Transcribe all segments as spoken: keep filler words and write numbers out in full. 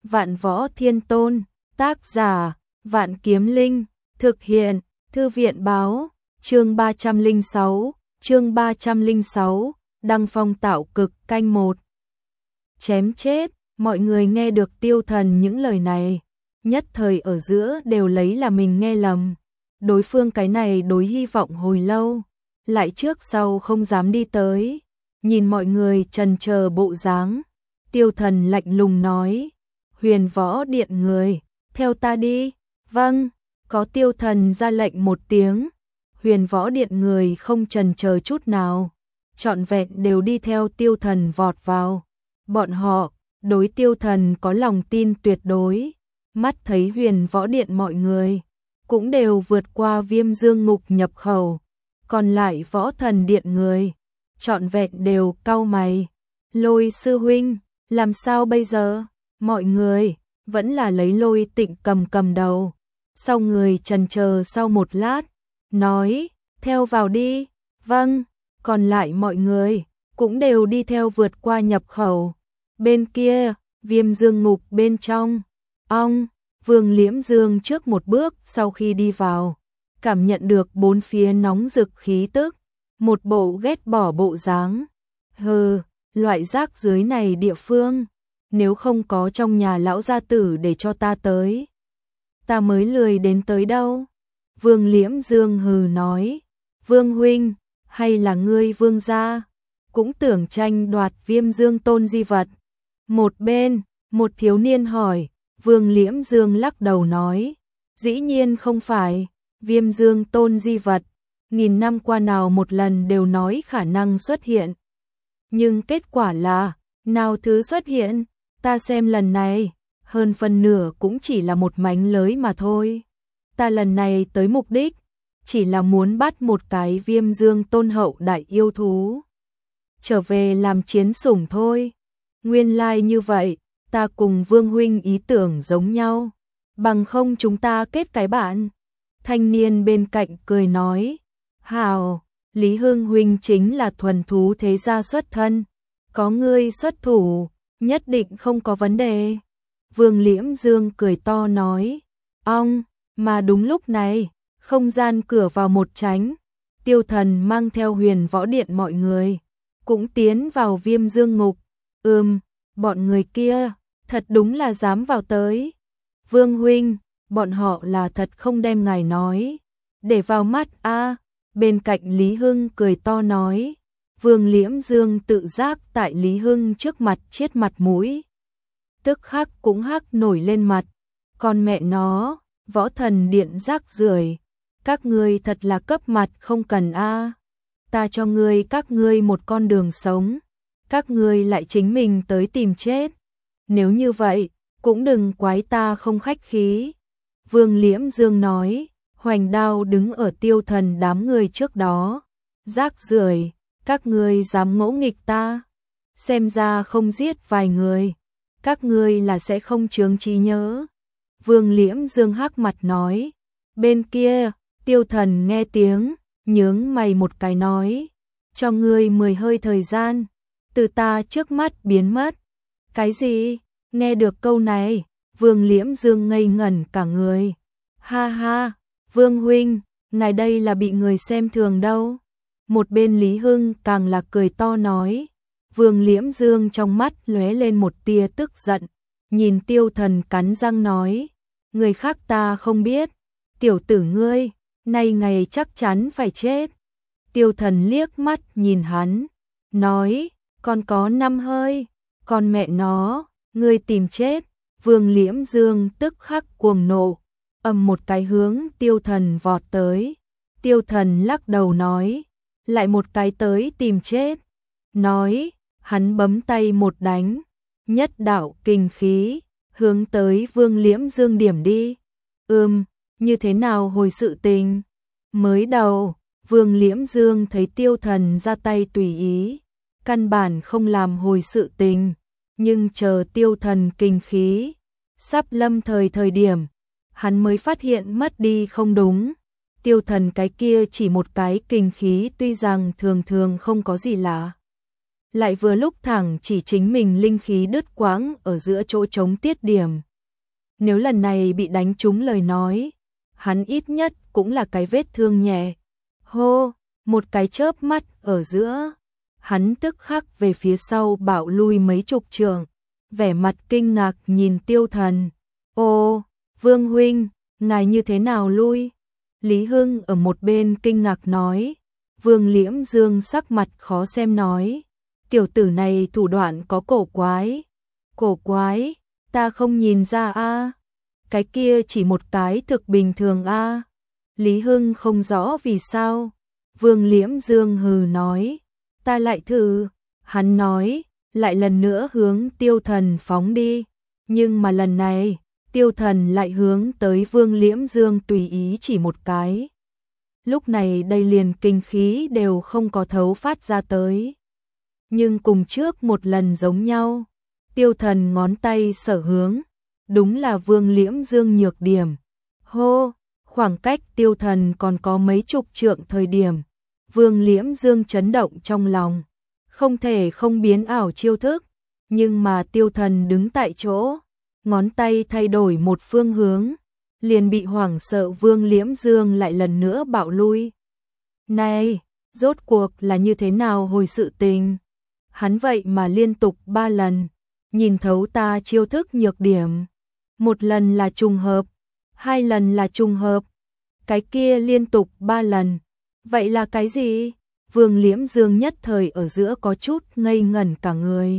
Vạn Võ Thiên Tôn, tác giả, Vạn Kiếm Linh, thực hiện, Thư viện báo, chương ba trăm lẻ sáu, chương ba trăm lẻ sáu, Đăng Phong tạo cực canh một. Chém chết, mọi người nghe được Tiêu Thần những lời này, nhất thời ở giữa đều lấy là mình nghe lầm. Đối phương cái này đối hy vọng hồi lâu, lại trước sau không dám đi tới. Nhìn mọi người trần chờ bộ dáng, Tiêu Thần lạnh lùng nói, Huyền Võ Điện người, theo ta đi. Vâng, có Tiêu Thần ra lệnh một tiếng, Huyền Võ Điện người không chần chờ chút nào, trọn vẹn đều đi theo Tiêu Thần vọt vào. Bọn họ, đối Tiêu Thần có lòng tin tuyệt đối, mắt thấy Huyền Võ Điện mọi người, cũng đều vượt qua Viêm Dương Ngục nhập khẩu, còn lại Võ Thần Điện người, trọn vẹn đều cau mày. Lôi sư huynh, làm sao bây giờ? Mọi người, vẫn là lấy Lôi Tịnh cầm cầm đầu. Sau người trần chờ sau một lát, nói, theo vào đi. Vâng, còn lại mọi người, cũng đều đi theo vượt qua nhập khẩu. Bên kia, Viêm Dương Ngục bên trong, ong, Vương Liễm Dương trước một bước sau khi đi vào, cảm nhận được bốn phía nóng rực khí tức, một bộ ghét bỏ bộ dáng. Hừ, loại rác dưới này địa phương, nếu không có trong nhà lão gia tử để cho ta tới, ta mới lười đến tới đâu. Vương Liễm Dương hừ nói, Vương huynh, hay là ngươi Vương gia, cũng tưởng tranh đoạt Viêm Dương Tôn di vật. Một bên, một thiếu niên hỏi, Vương Liễm Dương lắc đầu nói, dĩ nhiên không phải, Viêm Dương Tôn di vật, nghìn năm qua nào một lần đều nói khả năng xuất hiện. Nhưng kết quả là, nào thứ xuất hiện, ta xem lần này, hơn phần nửa cũng chỉ là một mánh lới mà thôi. Ta lần này tới mục đích, chỉ là muốn bắt một cái Viêm Dương Tôn hậu đại yêu thú, trở về làm chiến sủng thôi. Nguyên lai like như vậy, ta cùng Vương huynh ý tưởng giống nhau, bằng không chúng ta kết cái bạn. Thanh niên bên cạnh cười nói, hào, Lý Hưng huynh chính là thuần thú thế gia xuất thân, có ngươi xuất thủ, nhất định không có vấn đề. Vương Liễm Dương cười to nói, ong, mà đúng lúc này, không gian cửa vào một tránh, Tiêu Thần mang theo Huyền Võ Điện mọi người, cũng tiến vào Viêm Dương Ngục. Ừm, bọn người kia, thật đúng là dám vào tới. Vương huynh, bọn họ là thật không đem ngài nói để vào mắt a. À, bên cạnh Lý Hưng cười to nói. Vương Liễm Dương tự giác tại Lý Hưng trước mặt chết mặt mũi, tức khắc cũng hắc nổi lên mặt. Con mẹ nó, Võ Thần Điện rác rưởi, các ngươi thật là cấp mặt không cần a. À. Ta cho ngươi các ngươi một con đường sống, các ngươi lại chính mình tới tìm chết. Nếu như vậy, cũng đừng quái ta không khách khí. Vương Liễm Dương nói, hoành đao đứng ở Tiêu Thần đám người trước đó. Rác rưởi, các ngươi dám ngỗ nghịch ta, xem ra không giết vài người, các ngươi là sẽ không chướng trí nhớ. Vương Liễm Dương hắc mặt nói. Bên kia, Tiêu Thần nghe tiếng, nhướng mày một cái nói, cho ngươi mười hơi thời gian, từ ta trước mắt biến mất. Cái gì? Nghe được câu này, Vương Liễm Dương ngây ngẩn cả người. Ha ha, Vương huynh, ngài đây là bị người xem thường đâu. Một bên Lý Hưng càng là cười to nói. Vương Liễm Dương trong mắt lóe lên một tia tức giận, nhìn Tiêu Thần cắn răng nói, người khác ta không biết, tiểu tử ngươi, nay ngày chắc chắn phải chết. Tiêu Thần liếc mắt nhìn hắn, nói, còn có năm hơi, con mẹ nó, ngươi tìm chết. Vương Liễm Dương tức khắc cuồng nộ, ầm một cái hướng Tiêu Thần vọt tới. Tiêu Thần lắc đầu nói, lại một cái tới tìm chết. Nói, hắn bấm tay một đánh, nhất đạo kinh khí, hướng tới Vương Liễm Dương điểm đi. Ừm, như thế nào hồi sự tình? Mới đầu, Vương Liễm Dương thấy Tiêu Thần ra tay tùy ý, căn bản không làm hồi sự tình, nhưng chờ Tiêu Thần kinh khí sắp lâm thời thời điểm, hắn mới phát hiện mất đi không đúng. Tiêu Thần cái kia chỉ một cái kinh khí tuy rằng thường thường không có gì lạ, lại vừa lúc thẳng chỉ chính mình linh khí đứt quãng ở giữa chỗ trống tiết điểm. Nếu lần này bị đánh trúng lời nói, hắn ít nhất cũng là cái vết thương nhẹ. Hô, một cái chớp mắt ở giữa, hắn tức khắc về phía sau bạo lui mấy chục trượng, vẻ mặt kinh ngạc nhìn Tiêu Thần. Ô, Vương huynh, ngài như thế nào lui? Lý Hưng ở một bên kinh ngạc nói. Vương Liễm Dương sắc mặt khó xem nói. Tiểu tử này thủ đoạn có cổ quái. Cổ quái, ta không nhìn ra a. Cái kia chỉ một cái thực bình thường a. Lý Hưng không rõ vì sao. Vương Liễm Dương hừ nói. Ta lại thử. Hắn nói, lại lần nữa hướng Tiêu Thần phóng đi. Nhưng mà lần này, Tiêu Thần lại hướng tới Vương Liễm Dương tùy ý chỉ một cái. Lúc này đây liền kinh khí đều không có thấu phát ra tới. Nhưng cùng trước một lần giống nhau, Tiêu Thần ngón tay sở hướng, đúng là Vương Liễm Dương nhược điểm. Hô, khoảng cách Tiêu Thần còn có mấy chục trượng thời điểm, Vương Liễm Dương chấn động trong lòng, không thể không biến ảo chiêu thức, nhưng mà Tiêu Thần đứng tại chỗ, ngón tay thay đổi một phương hướng, liền bị hoảng sợ Vương Liễm Dương lại lần nữa bạo lui. Này, rốt cuộc là như thế nào hồi sự tình? Hắn vậy mà liên tục ba lần, nhìn thấu ta chiêu thức nhược điểm. Một lần là trùng hợp, hai lần là trùng hợp, cái kia liên tục ba lần. Vậy là cái gì? Vương Liễm Dương nhất thời ở giữa có chút ngây ngẩn cả người.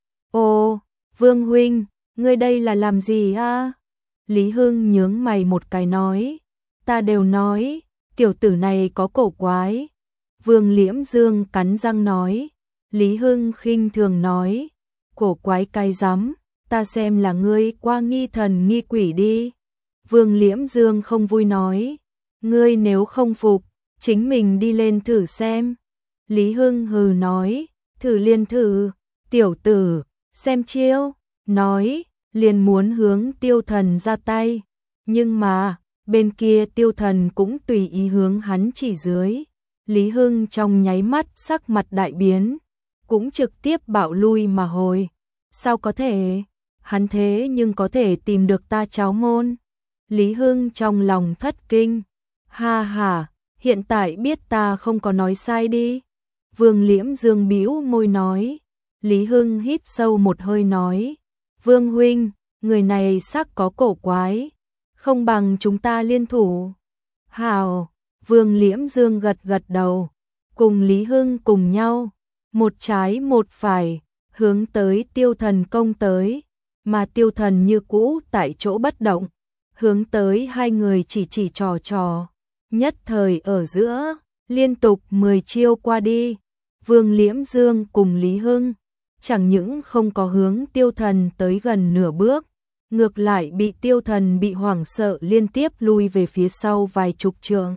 Ô, Vương huynh, ngươi đây là làm gì a? Lý Hưng nhướng mày một cái nói. Ta đều nói, tiểu tử này có cổ quái. Vương Liễm Dương cắn răng nói. Lý Hưng khinh thường nói. Cổ quái cái rắm, ta xem là ngươi qua nghi thần nghi quỷ đi. Vương Liễm Dương không vui nói. Ngươi nếu không phục, chính mình đi lên thử xem. Lý Hưng hừ nói. Thử liền thử, tiểu tử, xem chiêu. Nói, liền muốn hướng Tiêu Thần ra tay. Nhưng mà, bên kia Tiêu Thần cũng tùy ý hướng hắn chỉ dưới. Lý Hưng trong nháy mắt sắc mặt đại biến, cũng trực tiếp bạo lui mà hồi. Sao có thể? Hắn thế nhưng có thể tìm được ta cháu môn. Lý Hưng trong lòng thất kinh. Ha ha, hiện tại biết ta không có nói sai đi. Vương Liễm Dương bĩu môi nói. Lý Hưng hít sâu một hơi nói. Vương huynh, người này xác có cổ quái, không bằng chúng ta liên thủ. Hào, Vương Liễm Dương gật gật đầu, cùng Lý Hưng cùng nhau, một trái một phải, hướng tới Tiêu Thần công tới, mà Tiêu Thần như cũ tại chỗ bất động, hướng tới hai người chỉ chỉ trò trò, nhất thời ở giữa, liên tục mười chiêu qua đi, Vương Liễm Dương cùng Lý Hưng chẳng những không có hướng Tiêu Thần tới gần nửa bước, ngược lại bị Tiêu Thần bị hoảng sợ liên tiếp lui về phía sau vài chục trượng.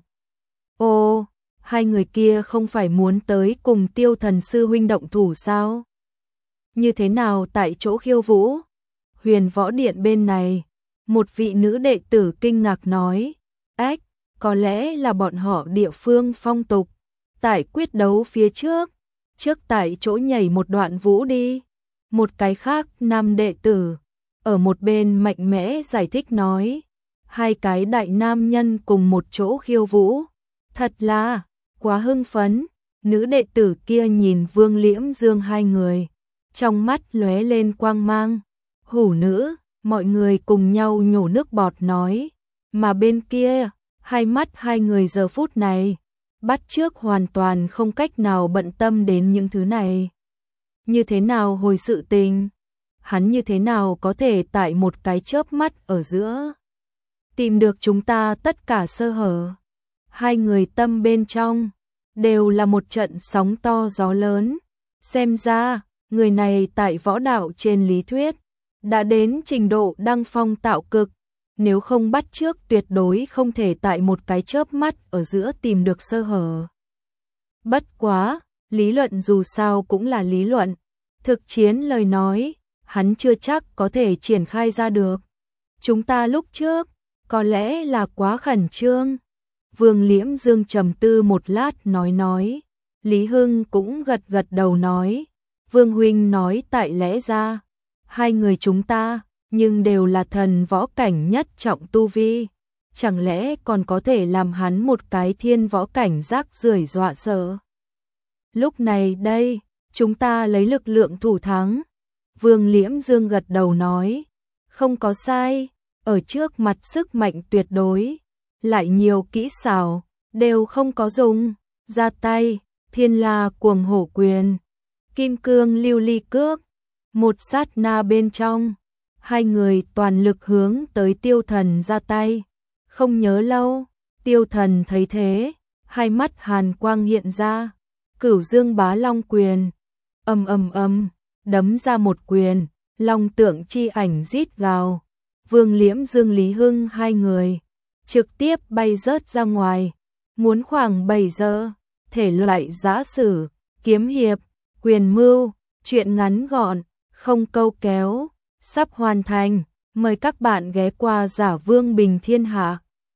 Ô, hai người kia không phải muốn tới cùng Tiêu Thần sư huynh động thủ sao? Như thế nào tại chỗ khiêu vũ? Huyền Võ Điện bên này, một vị nữ đệ tử kinh ngạc nói, ách, có lẽ là bọn họ địa phương phong tục, tại quyết đấu phía trước. Trước tại chỗ nhảy một đoạn vũ đi. Một cái khác nam đệ tử ở một bên mạnh mẽ giải thích nói. Hai cái đại nam nhân cùng một chỗ khiêu vũ. Thật là quá hưng phấn. Nữ đệ tử kia nhìn Vương Liễm Dương hai người, trong mắt lóe lên quang mang. Hủ nữ, mọi người cùng nhau nhổ nước bọt nói. Mà bên kia, hai mắt hai người giờ phút này bắt chước hoàn toàn không cách nào bận tâm đến những thứ này. Như thế nào hồi sự tình? Hắn như thế nào có thể tại một cái chớp mắt ở giữa tìm được chúng ta tất cả sơ hở? Hai người tâm bên trong đều là một trận sóng to gió lớn. Xem ra, người này tại võ đạo trên lý thuyết đã đến trình độ đăng phong tạo cực. Nếu không bắt trước tuyệt đối không thể tại một cái chớp mắt ở giữa tìm được sơ hở. Bất quá, lý luận dù sao cũng là lý luận. Thực chiến lời nói, hắn chưa chắc có thể triển khai ra được. Chúng ta lúc trước, có lẽ là quá khẩn trương. Vương Liễm Dương trầm tư một lát nói nói. Lý Hưng cũng gật gật đầu nói. Vương huynh nói tại lẽ ra, hai người chúng ta, nhưng đều là thần võ cảnh nhất trọng tu vi, chẳng lẽ còn có thể làm hắn một cái thiên võ cảnh rác rưởi dọa sợ. Lúc này đây, chúng ta lấy lực lượng thủ thắng. Vương Liễm Dương gật đầu nói, không có sai, ở trước mặt sức mạnh tuyệt đối, lại nhiều kỹ xảo, đều không có dùng, ra tay, thiên la cuồng hổ quyền, kim cương lưu ly cước, một sát na bên trong, hai người toàn lực hướng tới Tiêu Thần ra tay, không nhớ lâu, Tiêu Thần thấy thế, hai mắt hàn quang hiện ra, Cửu Dương Bá Long quyền, ầm ầm ầm, đấm ra một quyền, long tượng chi ảnh rít gào, Vương Liễm Dương Lý Hưng hai người trực tiếp bay rớt ra ngoài, muốn khoảng bảy giờ, thể loại giã sử, kiếm hiệp, quyền mưu, truyện ngắn gọn, không câu kéo, sắp hoàn thành, mời các bạn ghé qua Giả Vương Bình Thiên Hạ.